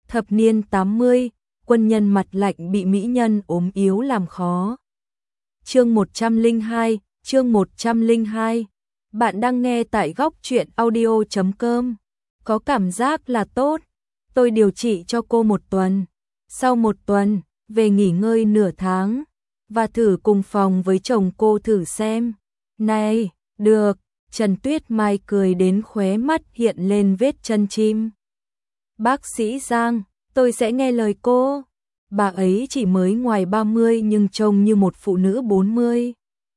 Thập niên 80, quân nhân mặt lạnh bị mỹ nhân ốm yếu làm khó. Chương 102. Bạn đang nghe tại góc truyện audio.com. Có cảm giác là tốt. Tôi điều trị cho cô 1 tuần. Sau 1 tuần, về nghỉ ngơi nửa tháng. Và thử cùng phòng với chồng cô thử xem. Này, được. Trần Tuyết Mai cười đến khóe mắt hiện lên vết chân chim. Bác sĩ Giang, tôi sẽ nghe lời cô. Bà ấy chỉ mới ngoài 30 nhưng trông như một phụ nữ 40.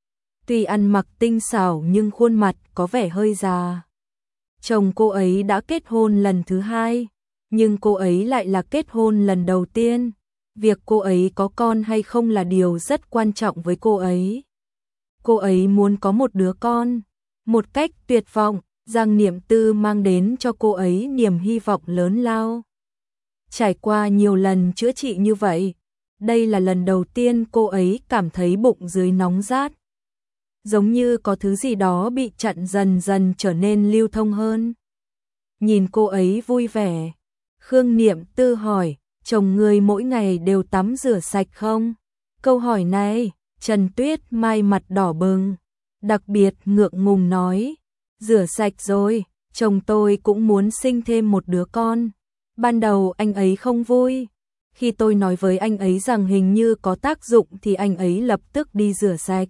Tuy ăn mặc tinh xảo nhưng khuôn mặt có vẻ hơi già. Chồng cô ấy đã kết hôn lần thứ 2, nhưng cô ấy lại là kết hôn lần đầu tiên. Việc cô ấy có con hay không là điều rất quan trọng với cô ấy. Cô ấy muốn có một đứa con. Một cách tuyệt vọng, Giang Niệm Tư mang đến cho cô ấy niềm hy vọng lớn lao. Trải qua nhiều lần chữa trị như vậy, đây là lần đầu tiên cô ấy cảm thấy bụng dưới nóng rát. Giống như có thứ gì đó bị chặn dần dần trở nên lưu thông hơn. Nhìn cô ấy vui vẻ, Khương Niệm Tư hỏi, chồng người mỗi ngày đều tắm rửa sạch không? Câu hỏi này, Trần Tuyết Mai mặt đỏ bừng, đặc biệt ngượng ngùng nói, rửa sạch rồi, chồng tôi cũng muốn sinh thêm một đứa con. Ban đầu anh ấy không vui. Khi tôi nói với anh ấy rằng hình như có tác dụng thì anh ấy lập tức đi rửa sạch.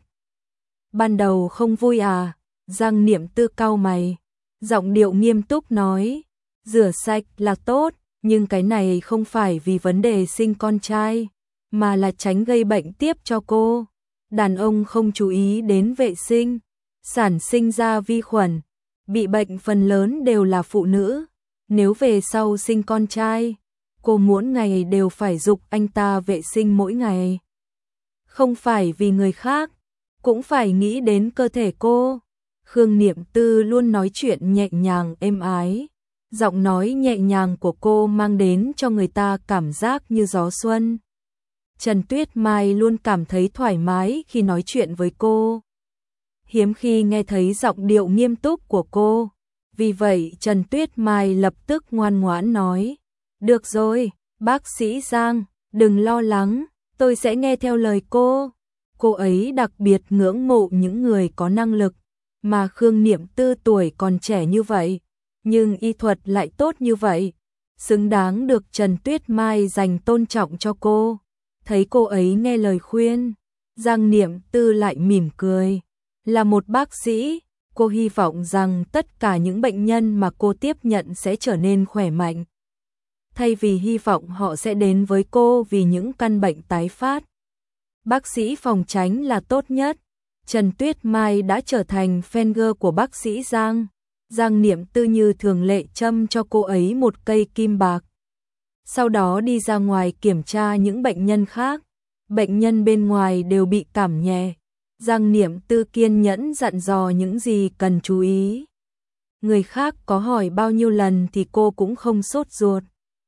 Ban đầu không vui à? Giang Niệm Tư cau mày, giọng điệu nghiêm túc nói, rửa sạch là tốt, nhưng cái này không phải vì vấn đề sinh con trai, mà là tránh gây bệnh tiếp cho cô. Đàn ông không chú ý đến vệ sinh, sản sinh ra vi khuẩn, bị bệnh phần lớn đều là phụ nữ. Nếu về sau sinh con trai, cô mỗi ngày đều phải giục anh ta vệ sinh mỗi ngày. Không phải vì người khác, cũng phải nghĩ đến cơ thể cô. Khương Niệm Tư luôn nói chuyện nhẹ nhàng êm ái. Giọng nói nhẹ nhàng của cô mang đến cho người ta cảm giác như gió xuân. Trần Tuyết Mai luôn cảm thấy thoải mái khi nói chuyện với cô. Hiếm khi nghe thấy giọng điệu nghiêm túc của cô. Vì vậy Trần Tuyết Mai lập tức ngoan ngoãn nói, được rồi, bác sĩ Giang, đừng lo lắng, tôi sẽ nghe theo lời cô. Cô ấy đặc biệt ngưỡng mộ những người có năng lực, mà Khương Niệm Tư tuổi còn trẻ như vậy, nhưng y thuật lại tốt như vậy, xứng đáng được Trần Tuyết Mai dành tôn trọng cho cô. Thấy cô ấy nghe lời khuyên, Giang Niệm Tư lại mỉm cười, là một bác sĩ. Cô hy vọng rằng tất cả những bệnh nhân mà cô tiếp nhận sẽ trở nên khỏe mạnh. Thay vì hy vọng họ sẽ đến với cô vì những căn bệnh tái phát. Bác sĩ phòng tránh là tốt nhất. Trần Tuyết Mai đã trở thành fan girl của bác sĩ Giang. Giang Niệm Tư như thường lệ châm cho cô ấy một cây kim bạc. Sau đó đi ra ngoài kiểm tra những bệnh nhân khác. Bệnh nhân bên ngoài đều bị cảm nhẹ. Giang Niệm Tư kiên nhẫn dặn dò những gì cần chú ý. Người khác có hỏi bao nhiêu lần thì cô cũng không sốt ruột.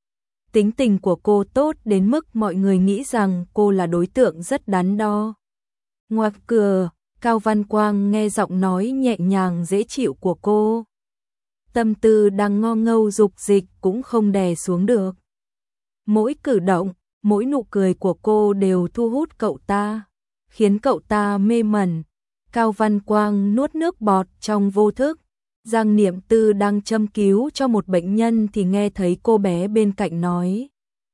Tính tình của cô tốt đến mức mọi người nghĩ rằng cô là đối tượng rất đắn đo. Ngoài cửa, Cao Văn Quang nghe giọng nói nhẹ nhàng dễ chịu của cô. Tâm tư đang ngo ngâu dục dịch cũng không đè xuống được. Mỗi cử động, mỗi nụ cười của cô đều thu hút cậu ta, khiến cậu ta mê mẩn. Cao Văn Quang nuốt nước bọt trong vô thức. Giang Niệm Tư đang châm cứu cho một bệnh nhân thì nghe thấy cô bé bên cạnh nói,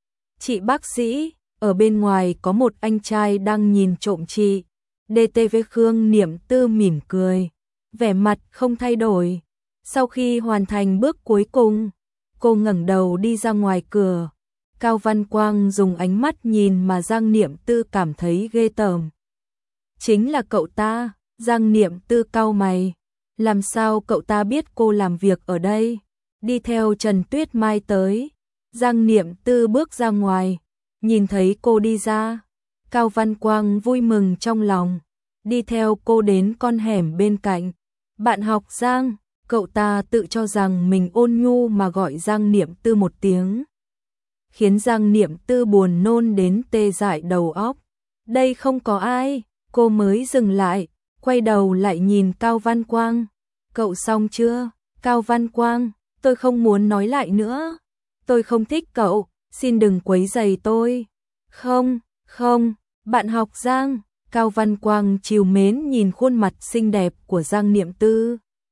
chị bác sĩ, ở bên ngoài có một anh trai đang nhìn trộm chị. DTV. Khương Niệm Tư mỉm cười, vẻ mặt không thay đổi. Sau khi hoàn thành bước cuối cùng, cô ngẩng đầu đi ra ngoài cửa. Cao Văn Quang dùng ánh mắt nhìn mà Giang Niệm Tư cảm thấy ghê tởm. Chính là cậu ta. Giang Niệm Tư cau mày, làm sao cậu ta biết cô làm việc ở đây? Đi theo Trần Tuyết Mai tới. Giang Niệm Tư bước ra ngoài, nhìn thấy cô đi ra, Cao Văn Quang vui mừng trong lòng, đi theo cô đến con hẻm bên cạnh. Bạn học Giang, cậu ta tự cho rằng mình ôn nhu mà gọi Giang Niệm Tư một tiếng, khiến Giang Niệm Tư buồn nôn đến tê dại đầu óc. Đây không có ai. Cô mới dừng lại, quay đầu lại nhìn Cao Văn Quang. Cậu xong chưa? Cao Văn Quang, tôi không muốn nói lại nữa. Tôi không thích cậu, xin đừng quấy rầy tôi. Không, không, bạn học Giang. Cao Văn Quang trìu mến nhìn khuôn mặt xinh đẹp của Giang Niệm Tư.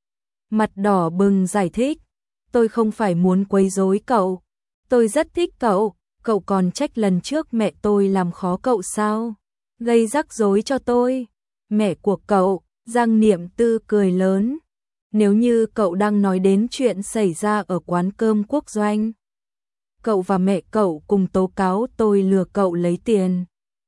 Mặt đỏ bừng giải thích, tôi không phải muốn quấy rối cậu. Tôi rất thích cậu, cậu còn trách lần trước mẹ tôi làm khó cậu sao? Gây rắc rối cho tôi. Mẹ của cậu, Giang Niệm Tư cười lớn. Nếu như cậu đang nói đến chuyện xảy ra ở quán cơm Quốc Doanh. Cậu và mẹ cậu cùng tố cáo tôi lừa cậu lấy tiền.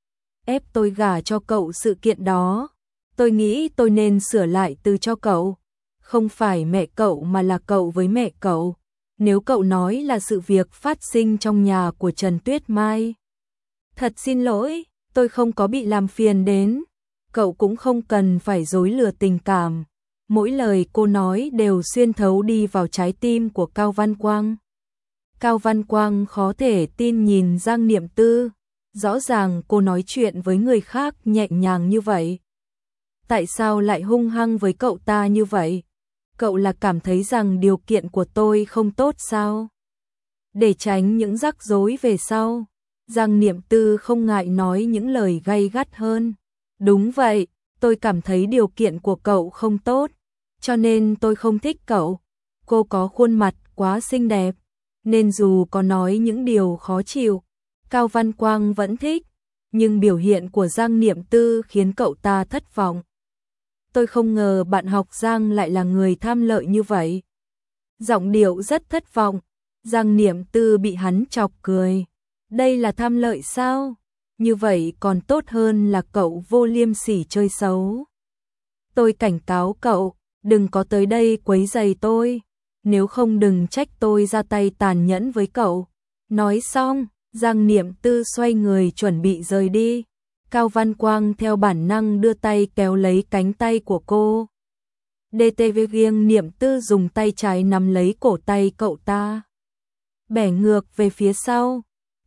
Ép tôi gả cho cậu sự kiện đó. Tôi nghĩ tôi nên sửa lại từ cho cậu. Không phải mẹ cậu mà là cậu với mẹ cậu. Nếu cậu nói là sự việc phát sinh trong nhà của Trần Tuyết Mai. Thật xin lỗi, tôi không có bị làm phiền đến. Cậu cũng không cần phải dối lừa tình cảm. Mỗi lời cô nói đều xuyên thấu đi vào trái tim của Cao Văn Quang. Cao Văn Quang khó thể tin nhìn Giang Niệm Tư. Rõ ràng cô nói chuyện với người khác nhẹ nhàng như vậy. Tại sao lại hung hăng với cậu ta như vậy? Cậu là cảm thấy rằng điều kiện của tôi không tốt sao? Để tránh những rắc rối về sau, Giang Niệm Tư không ngại nói những lời gay gắt hơn. Đúng vậy, tôi cảm thấy điều kiện của cậu không tốt, cho nên tôi không thích cậu. Cô có khuôn mặt quá xinh đẹp, nên dù có nói những điều khó chịu, Cao Văn Quang vẫn thích, nhưng biểu hiện của Giang Niệm Tư khiến cậu ta thất vọng. Tôi không ngờ bạn học Giang lại là người tham lợi như vậy. Giọng điệu rất thất vọng, Giang Niệm Tư bị hắn chọc cười. Đây là tham lợi sao? Như vậy còn tốt hơn là cậu vô liêm sỉ chơi xấu. Tôi cảnh cáo cậu, đừng có tới đây quấy rầy tôi, nếu không đừng trách tôi ra tay tàn nhẫn với cậu. Nói xong, Giang Niệm Tư xoay người chuẩn bị rời đi. Cao Văn Quang theo bản năng đưa tay kéo lấy cánh tay của cô. DTV Giang Niệm Tư dùng tay trái nắm lấy cổ tay cậu ta. Bẻ ngược về phía sau.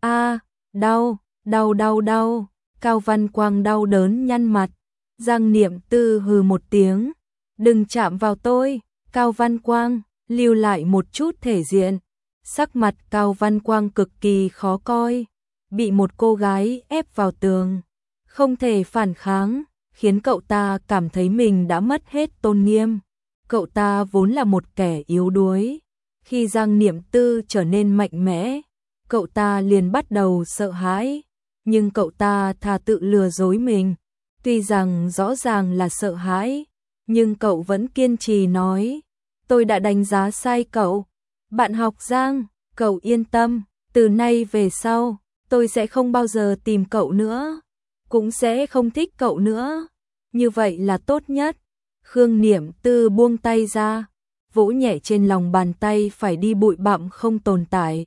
Đau, đau đau đau. Cao Văn Quang đau đớn nhăn mặt. Giang Niệm Tư hừ một tiếng. Đừng chạm vào tôi. Cao Văn Quang, lưu lại một chút thể diện. Sắc mặt Cao Văn Quang cực kỳ khó coi. Bị một cô gái ép vào tường. Không thể phản kháng, khiến cậu ta cảm thấy mình đã mất hết tôn nghiêm. Cậu ta vốn là một kẻ yếu đuối. Khi Giang Niệm Tư trở nên mạnh mẽ, cậu ta liền bắt đầu sợ hãi. Nhưng cậu ta thà tự lừa dối mình. Tuy rằng rõ ràng là sợ hãi, nhưng cậu vẫn kiên trì nói. Tôi đã đánh giá sai cậu. Bạn học Giang, cậu yên tâm, từ nay về sau, tôi sẽ không bao giờ tìm cậu nữa. Cũng sẽ không thích cậu nữa. Như vậy là tốt nhất. Khương Niệm Tư buông tay ra, vỗ nhẹ trên lòng bàn tay phải đi bụi bặm không tồn tại.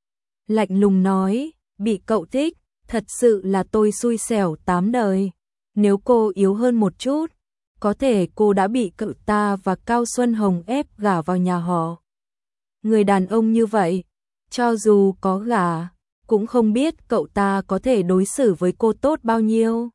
Lạnh lùng nói, bị cậu thích, thật sự là tôi xui xẻo 8 đời. Nếu cô yếu hơn một chút, có thể cô đã bị cậu ta và Cao Xuân Hồng ép gả vào nhà họ. Người đàn ông như vậy, cho dù có gả, cũng không biết cậu ta có thể đối xử với cô tốt bao nhiêu.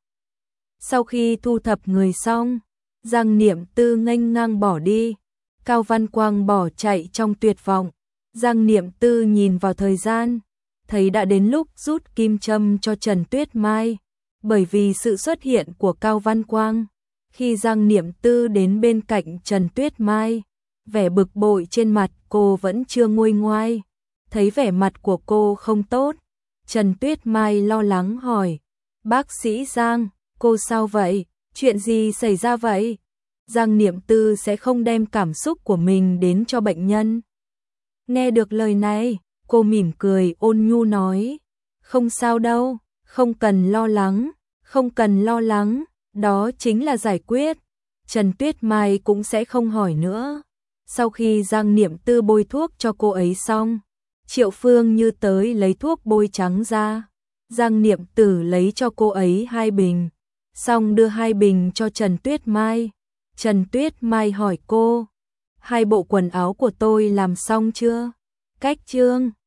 Sau khi thu thập người xong, Giang Niệm Tư nghênh ngang bỏ đi. Cao Văn Quang bỏ chạy trong tuyệt vọng. Giang Niệm Tư nhìn vào thời gian, thấy đã đến lúc rút kim châm cho Trần Tuyết Mai. Bởi vì sự xuất hiện của Cao Văn Quang, khi Giang Niệm Tư đến bên cạnh Trần Tuyết Mai, vẻ bực bội trên mặt cô vẫn chưa nguôi ngoai. Thấy vẻ mặt của cô không tốt, Trần Tuyết Mai lo lắng hỏi, bác sĩ Giang, cô sao vậy? Chuyện gì xảy ra vậy? Giang Niệm Tư sẽ không đem cảm xúc của mình đến cho bệnh nhân. Nghe được lời này, cô mỉm cười ôn nhu nói, không sao đâu, không cần lo lắng, không cần lo lắng, đó chính là giải quyết. Trần Tuyết Mai cũng sẽ không hỏi nữa. Sau khi Giang Niệm Tư bôi thuốc cho cô ấy xong, Triệu Phương Như tới lấy thuốc bôi trắng ra. Giang Niệm Tử lấy cho cô ấy 2 bình, xong đưa 2 bình cho Trần Tuyết Mai. Trần Tuyết Mai hỏi cô, 2 bộ quần áo của tôi làm xong chưa? Cách chương